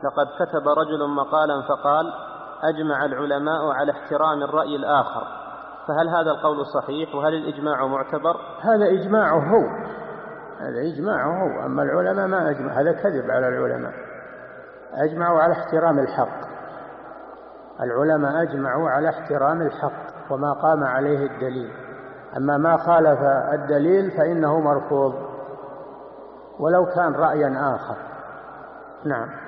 لقد كتب رجل مقالا فقال: أجمع العلماء على احترام الرأي الآخر، فهل هذا القول صحيح؟ وهل الإجماع معتبر؟ هذا إجماعه هو، أما العلماء ما أجمع، هذا كذب على العلماء. أجمعوا على احترام الحق، العلماء أجمعوا على احترام الحق وما قام عليه الدليل، أما ما خالف الدليل فإنه مرفوض ولو كان رأيا آخر. نعم.